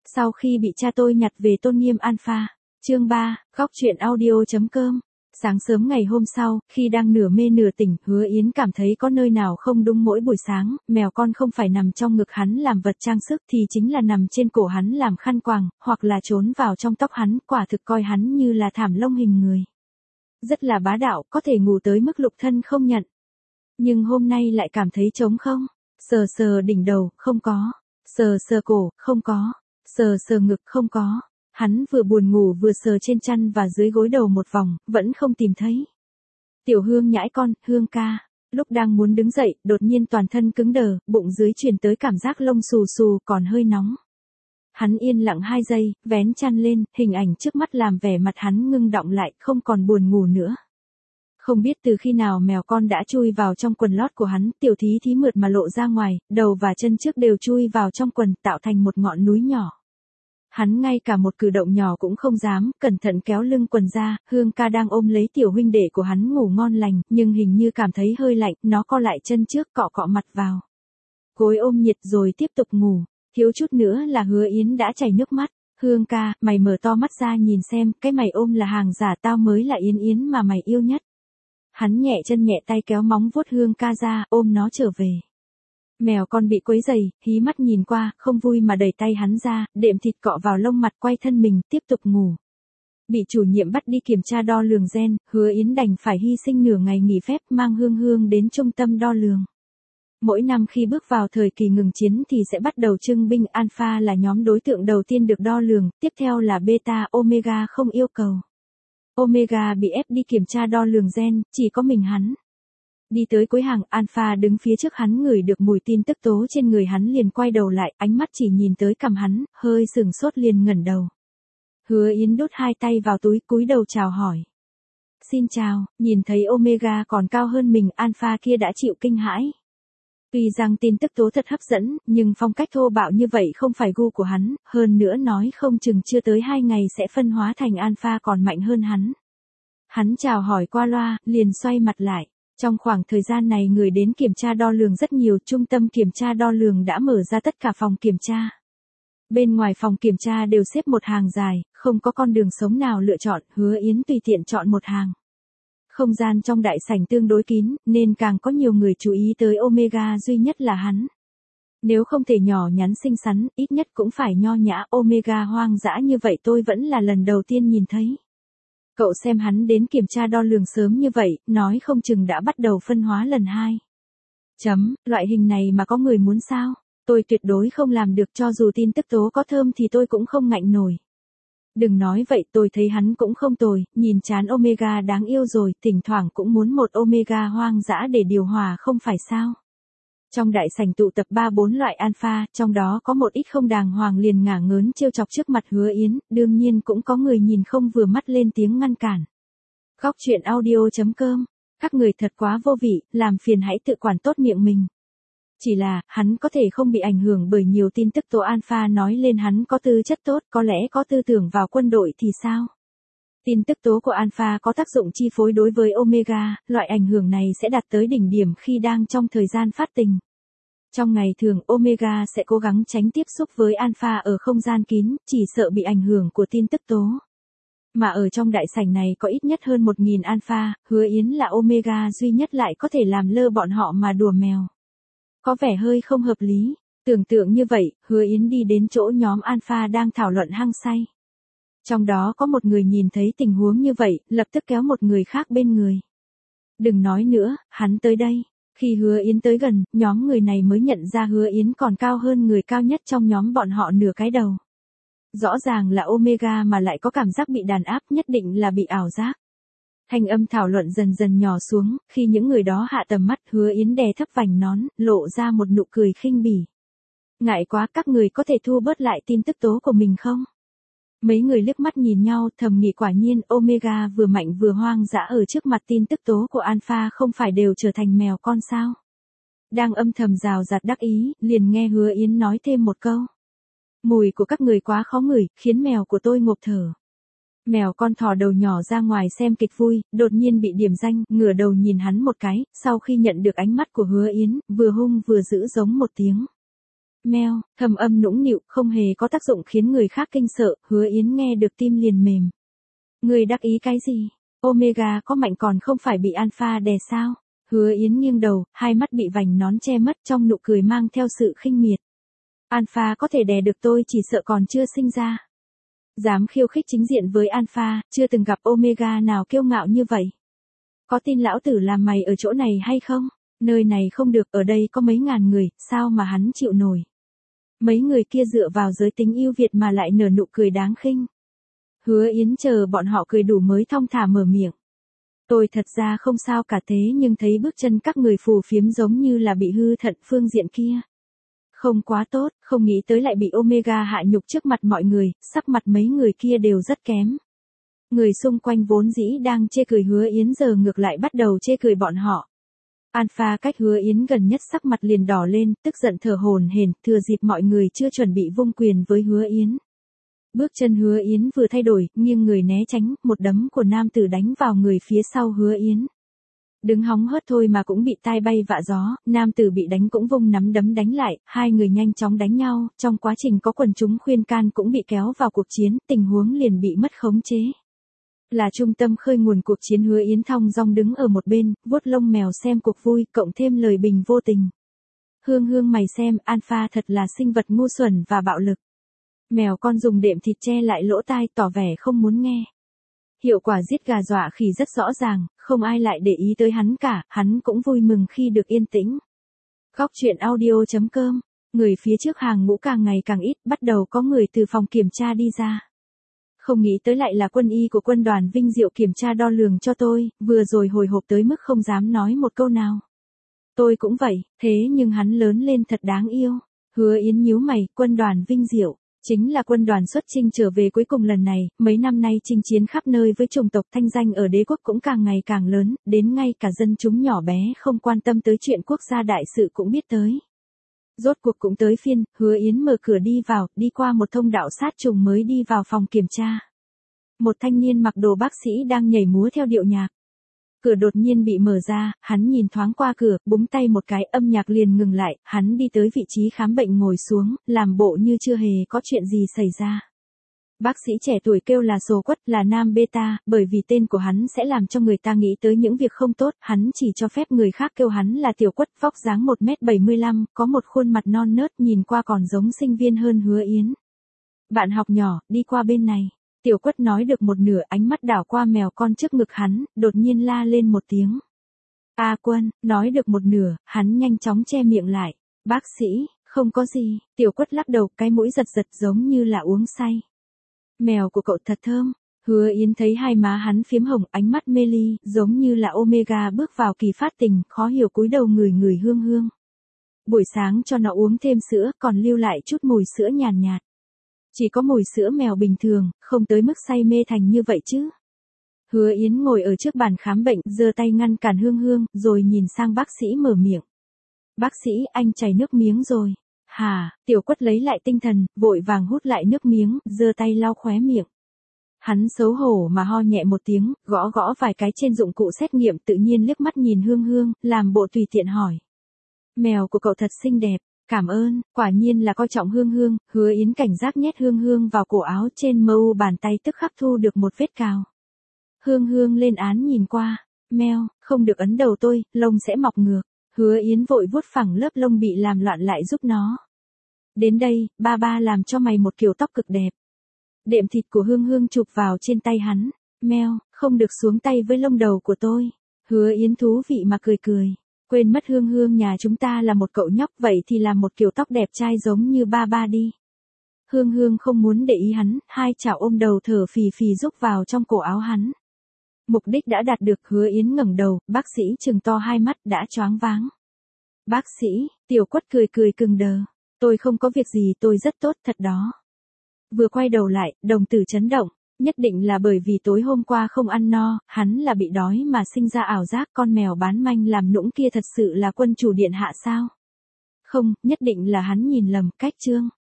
Sau khi bị cha tôi nhặt về tôn nghiêm alpha. Chương 3, góc truyện audio.com. Sáng sớm ngày hôm sau, khi đang nửa mê nửa tỉnh, Hứa Yến cảm thấy có nơi nào không đúng. Mỗi buổi sáng, mèo con không phải nằm trong ngực hắn làm vật trang sức thì chính là nằm trên cổ hắn làm khăn quàng, hoặc là trốn vào trong tóc hắn, quả thực coi hắn như là thảm lông hình người. Rất là bá đạo, có thể ngủ tới mức lục thân không nhận. Nhưng hôm nay lại cảm thấy trống không. Sờ sờ đỉnh đầu, không có. Sờ sờ cổ, không có. Sờ sờ ngực, không có. Hắn vừa buồn ngủ vừa sờ trên chăn và dưới gối đầu một vòng, vẫn không tìm thấy. Tiểu Hương nhãi con, Hương ca. Lúc đang muốn đứng dậy, đột nhiên toàn thân cứng đờ, bụng dưới truyền tới cảm giác lông xù xù còn hơi nóng. Hắn yên lặng 2 giây, vén chăn lên, hình ảnh trước mắt làm vẻ mặt hắn ngưng đọng lại, không còn buồn ngủ nữa. Không biết từ khi nào mèo con đã chui vào trong quần lót của hắn, tiểu thí thí mượt mà lộ ra ngoài, đầu và chân trước đều chui vào trong quần, tạo thành một ngọn núi nhỏ. Hắn ngay cả một cử động nhỏ cũng không dám, cẩn thận kéo lưng quần ra, Hương ca đang ôm lấy tiểu huynh đệ của hắn ngủ ngon lành, nhưng hình như cảm thấy hơi lạnh, nó co lại chân trước cọ cọ mặt vào. Gối ôm nhiệt rồi tiếp tục ngủ, thiếu chút nữa là Hứa Yến đã chảy nước mắt. Hương ca, mày mở to mắt ra nhìn xem, cái mày ôm là hàng giả, tao mới là Yến Yến mà mày yêu nhất. Hắn nhẹ chân nhẹ tay kéo móng vuốt Hương ca ra, ôm nó trở về. Mèo con bị quấy rầy, hí mắt nhìn qua, không vui mà đẩy tay hắn ra, đệm thịt cọ vào lông mặt, quay thân mình, tiếp tục ngủ. Bị chủ nhiệm bắt đi kiểm tra đo lường gen, Hứa Yến đành phải hy sinh nửa ngày nghỉ phép mang Hương Hương đến trung tâm đo lường. Mỗi năm khi bước vào thời kỳ ngừng chiến thì sẽ bắt đầu trưng binh, alpha là nhóm đối tượng đầu tiên được đo lường, tiếp theo là beta, omega không yêu cầu. Omega bị ép đi kiểm tra đo lường gen, chỉ có mình hắn. Đi tới cuối hàng, alpha đứng phía trước hắn ngửi được mùi tin tức tố trên người hắn liền quay đầu lại, ánh mắt chỉ nhìn tới cằm hắn, hơi sừng sốt liền ngẩng đầu. Hứa Yến đút 2 tay vào túi cúi đầu chào hỏi. Xin chào, nhìn thấy omega còn cao hơn mình, alpha kia đã chịu kinh hãi. Tuy rằng tin tức tố thật hấp dẫn, nhưng phong cách thô bạo như vậy không phải gu của hắn, hơn nữa nói không chừng chưa tới 2 ngày sẽ phân hóa thành alpha còn mạnh hơn hắn. Hắn chào hỏi qua loa, liền xoay mặt lại. Trong khoảng thời gian này người đến kiểm tra đo lường rất nhiều, trung tâm kiểm tra đo lường đã mở ra tất cả phòng kiểm tra. Bên ngoài phòng kiểm tra đều xếp một hàng dài, không có con đường sống nào lựa chọn, Hứa Yến tùy tiện chọn một hàng. Không gian trong đại sảnh tương đối kín, nên càng có nhiều người chú ý tới omega, duy nhất là hắn. Nếu không thể nhỏ nhắn xinh xắn, ít nhất cũng phải nho nhã, omega hoang dã như vậy tôi vẫn là lần đầu tiên nhìn thấy. Cậu xem hắn đến kiểm tra đo lường sớm như vậy, nói không chừng đã bắt đầu phân hóa lần 2. Loại hình này mà có người muốn sao? Tôi tuyệt đối không làm được, cho dù tin tức tố có thơm thì tôi cũng không ngạnh nổi. Đừng nói vậy, tôi thấy hắn cũng không tồi, nhìn chán omega đáng yêu rồi, thỉnh thoảng cũng muốn một omega hoang dã để điều hòa không phải sao? Trong đại sảnh tụ tập 3-4 loại alpha, trong đó có một ít không đàng hoàng liền ngả ngớn trêu chọc trước mặt Hứa Yến, đương nhiên cũng có người nhìn không vừa mắt lên tiếng ngăn cản. Góc truyện audio.com, các người thật quá vô vị, làm phiền hãy tự quản tốt miệng mình. Chỉ là, hắn có thể không bị ảnh hưởng bởi nhiều tin tức tố alpha nói lên hắn có tư chất tốt, có lẽ có tư tưởng vào quân đội thì sao? Tin tức tố của alpha có tác dụng chi phối đối với omega, loại ảnh hưởng này sẽ đạt tới đỉnh điểm khi đang trong thời gian phát tình. Trong ngày thường, omega sẽ cố gắng tránh tiếp xúc với alpha ở không gian kín, chỉ sợ bị ảnh hưởng của tin tức tố. Mà ở trong đại sảnh này có ít nhất hơn 1.000 alpha, Hứa Yến là omega duy nhất lại có thể làm lơ bọn họ mà đùa mèo. Có vẻ hơi không hợp lý. Tưởng tượng như vậy, Hứa Yến đi đến chỗ nhóm alpha đang thảo luận hăng say. Trong đó có một người nhìn thấy tình huống như vậy, lập tức kéo một người khác bên người. Đừng nói nữa, hắn tới đây. Khi Hứa Yến tới gần, nhóm người này mới nhận ra Hứa Yến còn cao hơn người cao nhất trong nhóm bọn họ nửa cái đầu. Rõ ràng là omega mà lại có cảm giác bị đàn áp, nhất định là bị ảo giác. Thanh âm thảo luận dần dần nhỏ xuống, khi những người đó hạ tầm mắt, Hứa Yến đè thấp vành nón, lộ ra một nụ cười khinh bỉ. Ngại quá, các người có thể thu bớt lại tin tức tố của mình không? Mấy người liếc mắt nhìn nhau, thầm nghĩ quả nhiên omega vừa mạnh vừa hoang dã ở trước mặt tin tức tố của alpha không phải đều trở thành mèo con sao? Đang âm thầm rào rạt đắc ý, liền nghe Hứa Yến nói thêm một câu. Mùi của các người quá khó ngửi, khiến mèo của tôi ngộp thở. Mèo con thò đầu nhỏ ra ngoài xem kịch vui, đột nhiên bị điểm danh, ngửa đầu nhìn hắn một cái, sau khi nhận được ánh mắt của Hứa Yến, vừa hung vừa dữ giống một tiếng. Meo, thầm âm nũng nịu, không hề có tác dụng khiến người khác kinh sợ, Hứa Yến nghe được tim liền mềm. Người đắc ý cái gì? Omega có mạnh còn không phải bị alpha đè sao? Hứa Yến nghiêng đầu, hai mắt bị vành nón che mất trong nụ cười mang theo sự khinh miệt. Alpha có thể đè được tôi chỉ sợ còn chưa sinh ra. Dám khiêu khích chính diện với Alpha, chưa từng gặp Omega nào kiêu ngạo như vậy. Có tin lão tử làm mày ở chỗ này hay không? Nơi này không được, ở đây có mấy ngàn người, sao mà hắn chịu nổi? Mấy người kia dựa vào giới tính ưu việt mà lại nở nụ cười đáng khinh. Hứa Yến chờ bọn họ cười đủ mới thong thả mở miệng. Tôi thật ra không sao cả thế nhưng thấy bước chân các người phù phiếm giống như là bị hư thận phương diện kia. Không quá tốt, không nghĩ tới lại bị Omega hạ nhục trước mặt mọi người, sắc mặt mấy người kia đều rất kém. Người xung quanh vốn dĩ đang chê cười Hứa Yến giờ ngược lại bắt đầu chê cười bọn họ. Alpha cách Hứa Yến gần nhất sắc mặt liền đỏ lên, tức giận thở hổn hển, thừa dịp mọi người chưa chuẩn bị vung quyền với Hứa Yến. Bước chân Hứa Yến vừa thay đổi, nghiêng người né tránh, một đấm của nam tử đánh vào người phía sau Hứa Yến. Đứng hóng hớt thôi mà cũng bị tai bay vạ gió, nam tử bị đánh cũng vung nắm đấm đánh lại, hai người nhanh chóng đánh nhau, trong quá trình có quần chúng khuyên can cũng bị kéo vào cuộc chiến, tình huống liền bị mất khống chế. Là trung tâm khơi nguồn cuộc chiến Hứa Yến thong dong đứng ở một bên, vuốt lông mèo xem cuộc vui, cộng thêm lời bình vô tình. Hương Hương mày xem, Alpha thật là sinh vật ngu xuẩn và bạo lực. Mèo con dùng đệm thịt che lại lỗ tai tỏ vẻ không muốn nghe. Hiệu quả giết gà dọa khỉ rất rõ ràng, không ai lại để ý tới hắn cả, hắn cũng vui mừng khi được yên tĩnh. Góc truyện audio.com, người phía trước hàng ngũ càng ngày càng ít, bắt đầu có người từ phòng kiểm tra đi ra. Không nghĩ tới lại là quân y của quân đoàn Vinh Diệu kiểm tra đo lường cho tôi, vừa rồi hồi hộp tới mức không dám nói một câu nào. Tôi cũng vậy, thế nhưng hắn lớn lên thật đáng yêu. Hứa Yến nhíu mày, quân đoàn Vinh Diệu. Chính là quân đoàn xuất chinh trở về cuối cùng lần này, mấy năm nay chinh chiến khắp nơi với chủng tộc thanh danh ở đế quốc cũng càng ngày càng lớn, đến ngay cả dân chúng nhỏ bé không quan tâm tới chuyện quốc gia đại sự cũng biết tới. Rốt cuộc cũng tới phiên, Hứa Yến mở cửa đi vào, đi qua một thông đạo sát trùng mới đi vào phòng kiểm tra. Một thanh niên mặc đồ bác sĩ đang nhảy múa theo điệu nhạc. Cửa đột nhiên bị mở ra, hắn nhìn thoáng qua cửa, búng tay một cái, âm nhạc liền ngừng lại, hắn đi tới vị trí khám bệnh ngồi xuống, làm bộ như chưa hề có chuyện gì xảy ra. Bác sĩ trẻ tuổi kêu là Sồ Quất, là nam beta, bởi vì tên của hắn sẽ làm cho người ta nghĩ tới những việc không tốt, hắn chỉ cho phép người khác kêu hắn là Tiểu Quất, vóc dáng 1m75, có một khuôn mặt non nớt nhìn qua còn giống sinh viên hơn Hứa Yến. Bạn học nhỏ, đi qua bên này. Tiểu Quất nói được một nửa, ánh mắt đảo qua mèo con trước ngực hắn, đột nhiên la lên một tiếng. A Quân, nói được một nửa, hắn nhanh chóng che miệng lại. Bác sĩ, không có gì, Tiểu Quất lắc đầu, cái mũi giật giật giống như là uống say. Mèo của cậu thật thơm. Hứa Yến thấy hai má hắn phiếm hồng, ánh mắt mê ly, giống như là Omega bước vào kỳ phát tình, khó hiểu cúi đầu người Hương Hương. Buổi sáng cho nó uống thêm sữa, còn lưu lại chút mùi sữa nhàn nhạt. Chỉ có mùi sữa mèo bình thường, không tới mức say mê thành như vậy chứ. Hứa Yến ngồi ở trước bàn khám bệnh, giơ tay ngăn cản Hương Hương, rồi nhìn sang bác sĩ mở miệng. Bác sĩ, anh chảy nước miếng rồi. Hả, Tiểu Quất lấy lại tinh thần, vội vàng hút lại nước miếng, giơ tay lau khóe miệng. Hắn xấu hổ mà ho nhẹ một tiếng, gõ gõ vài cái trên dụng cụ xét nghiệm, tự nhiên liếc mắt nhìn Hương Hương, làm bộ tùy tiện hỏi. Mèo của cậu thật xinh đẹp. Cảm ơn, quả nhiên là coi trọng Hương Hương, Hứa Yến cảnh giác nhét Hương Hương vào cổ áo, trên mu bàn tay tức khắc thu được một vết cào. Hương Hương lên án nhìn qua, meo, không được ấn đầu tôi, lông sẽ mọc ngược. Hứa Yến vội vuốt phẳng lớp lông bị làm loạn lại giúp nó. Đến đây, ba làm cho mày một kiểu tóc cực đẹp. Đệm thịt của Hương Hương chụp vào trên tay hắn, meo, không được xuống tay với lông đầu của tôi. Hứa Yến thú vị mà cười. Quên mất Hương Hương nhà chúng ta là một cậu nhóc, vậy thì làm một kiểu tóc đẹp trai giống như ba đi. Hương Hương không muốn để ý hắn, hai chảo ôm đầu thở phì phì rúc vào trong cổ áo hắn. Mục đích đã đạt được, Hứa Yến ngẩng đầu, bác sĩ trừng to hai mắt đã choáng váng. Bác sĩ, Tiểu Quất cười cứng đờ. Tôi không có việc gì, tôi rất tốt thật đó. Vừa quay đầu lại, đồng tử chấn động. Nhất định là bởi vì tối hôm qua không ăn no, hắn là bị đói mà sinh ra ảo giác con mèo bán manh làm nũng kia thật sự là quân chủ điện hạ sao? Không, nhất định là hắn nhìn lầm, cách chương.